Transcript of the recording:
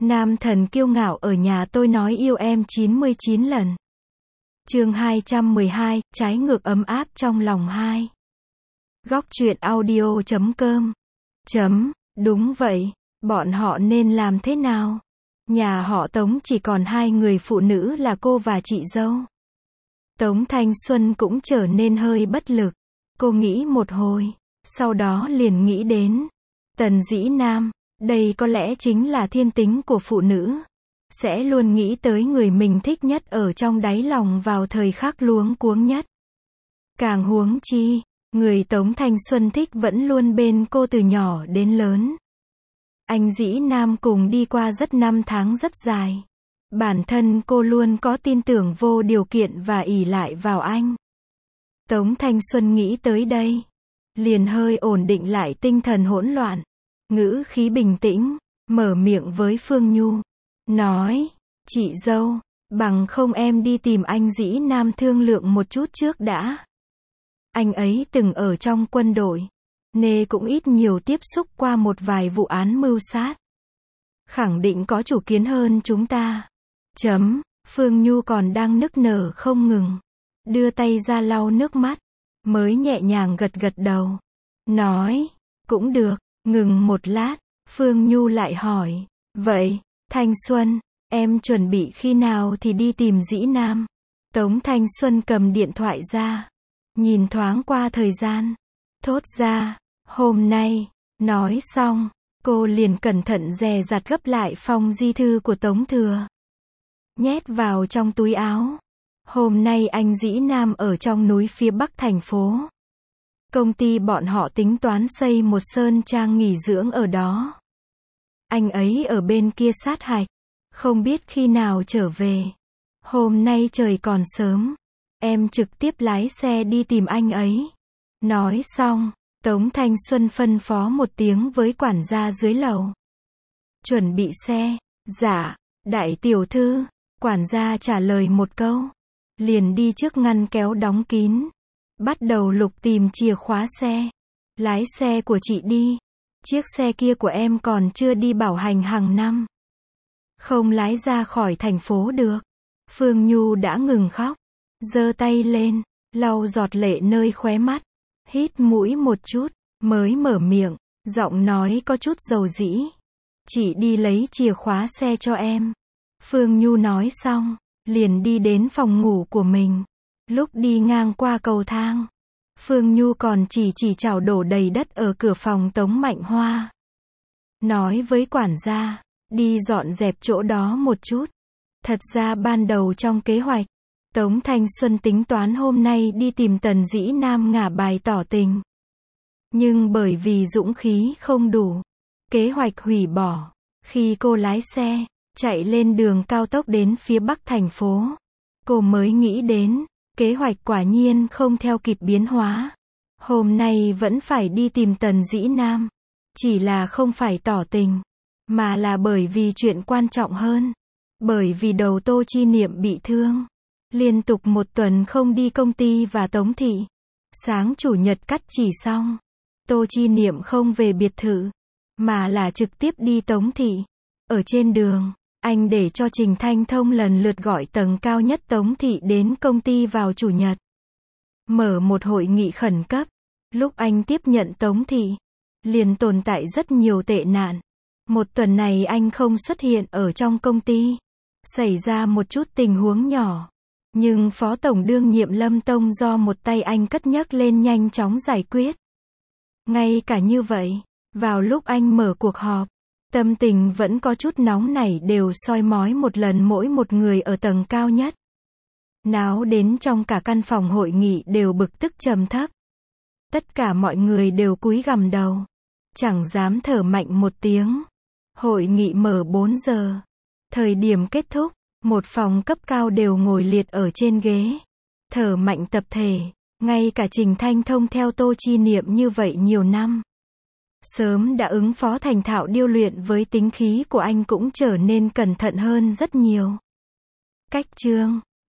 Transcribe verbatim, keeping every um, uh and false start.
Nam thần kiêu ngạo ở nhà tôi nói yêu em chín mươi chín lần. Chương hai trăm mười hai, trái ngược ấm áp trong lòng hai. Góc truyện audio chấm com. Chấm, đúng vậy, bọn họ nên làm thế nào? Nhà họ Tống chỉ còn hai người phụ nữ là cô và chị dâu. Tống Thanh Xuân cũng trở nên hơi bất lực. Cô nghĩ một hồi, sau đó liền nghĩ đến Tần Dĩ Nam. Đây có lẽ chính là thiên tính của phụ nữ. Sẽ luôn nghĩ tới người mình thích nhất ở trong đáy lòng vào thời khắc luống cuống nhất. Càng huống chi, người Tống Thanh Xuân thích vẫn luôn bên cô từ nhỏ đến lớn. Anh Dĩ Nam cùng đi qua rất năm tháng rất dài. Bản thân cô luôn có tin tưởng vô điều kiện và ỷ lại vào anh. Tống Thanh Xuân nghĩ tới đây, liền hơi ổn định lại tinh thần hỗn loạn. Ngữ khí bình tĩnh, mở miệng với Phương Nhu. Nói, chị dâu, bằng không em đi tìm anh Dĩ Nam thương lượng một chút trước đã. Anh ấy từng ở trong quân đội, nên cũng ít nhiều tiếp xúc qua một vài vụ án mưu sát. Khẳng định có chủ kiến hơn chúng ta. Chấm, Phương Nhu còn đang nức nở không ngừng. Đưa tay ra lau nước mắt, mới nhẹ nhàng gật gật đầu. Nói, cũng được. Ngừng một lát, Phương Nhu lại hỏi, vậy, Thanh Xuân, em chuẩn bị khi nào thì đi tìm Dĩ Nam? Tống Thanh Xuân cầm điện thoại ra, nhìn thoáng qua thời gian, thốt ra, hôm nay. Nói xong, cô liền cẩn thận dè dặt gấp lại phong di thư của Tống Thừa, nhét vào trong túi áo. Hôm nay anh Dĩ Nam ở trong núi phía bắc thành phố. Công ty bọn họ tính toán xây một sơn trang nghỉ dưỡng ở đó. Anh ấy ở bên kia sát hạch, không biết khi nào trở về. Hôm nay trời còn sớm, em trực tiếp lái xe đi tìm anh ấy. Nói xong, Tống Thanh Xuân phân phó một tiếng với quản gia dưới lầu. Chuẩn bị xe. Dạ, đại tiểu thư. Quản gia trả lời một câu, liền đi trước ngăn kéo đóng kín. Bắt đầu lục tìm chìa khóa xe. Lái xe của chị đi. Chiếc xe kia của em còn chưa đi bảo hành hàng năm. Không lái ra khỏi thành phố được. Phương Nhu đã ngừng khóc. Giơ tay lên, lau giọt lệ nơi khóe mắt. Hít mũi một chút, mới mở miệng. Giọng nói có chút dầu dĩ. Chị đi lấy chìa khóa xe cho em. Phương Nhu nói xong, liền đi đến phòng ngủ của mình. Lúc đi ngang qua cầu thang, Phương Nhu còn chỉ chỉ chảo đổ đầy đất ở cửa phòng Tống Mạnh Hoa. Nói với quản gia, đi dọn dẹp chỗ đó một chút. Thật ra ban đầu trong kế hoạch, Tống Thanh Xuân tính toán hôm nay đi tìm Tần Dĩ Nam ngả bài tỏ tình. Nhưng bởi vì dũng khí không đủ, kế hoạch hủy bỏ. Khi cô lái xe, chạy lên đường cao tốc đến phía bắc thành phố, cô mới nghĩ đến, kế hoạch quả nhiên không theo kịp biến hóa. Hôm nay vẫn phải đi tìm Tần Dĩ Nam. Chỉ là không phải tỏ tình, mà là bởi vì chuyện quan trọng hơn. Bởi vì đầu Tô Chi Niệm bị thương. Liên tục một tuần không đi công ty và Tống thị. Sáng chủ nhật cắt chỉ xong, Tô Chi Niệm không về biệt thự, mà là trực tiếp đi Tống thị. Ở trên đường, anh để cho Trình Thanh Thông lần lượt gọi tầng cao nhất Tống thị đến công ty vào chủ nhật. Mở một hội nghị khẩn cấp. Lúc anh tiếp nhận Tống thị, liền tồn tại rất nhiều tệ nạn. Một tuần này anh không xuất hiện ở trong công ty. Xảy ra một chút tình huống nhỏ. Nhưng Phó Tổng đương nhiệm Lâm Tông do một tay anh cất nhấc lên nhanh chóng giải quyết. Ngay cả như vậy, vào lúc anh mở cuộc họp, tâm tình vẫn có chút nóng nảy đều soi mói một lần mỗi một người ở tầng cao nhất. Náo đến trong cả căn phòng hội nghị đều bực tức trầm thấp. Tất cả mọi người đều cúi gằm đầu. Chẳng dám thở mạnh một tiếng. Hội nghị mở bốn giờ. Thời điểm kết thúc, một phòng cấp cao đều ngồi liệt ở trên ghế. Thở mạnh tập thể. Ngay cả Trình Thanh Thông theo Tô Chi Niệm như vậy nhiều năm. Sớm đã ứng phó thành thạo điêu luyện với tính khí của anh cũng trở nên cẩn thận hơn rất nhiều. Cách chương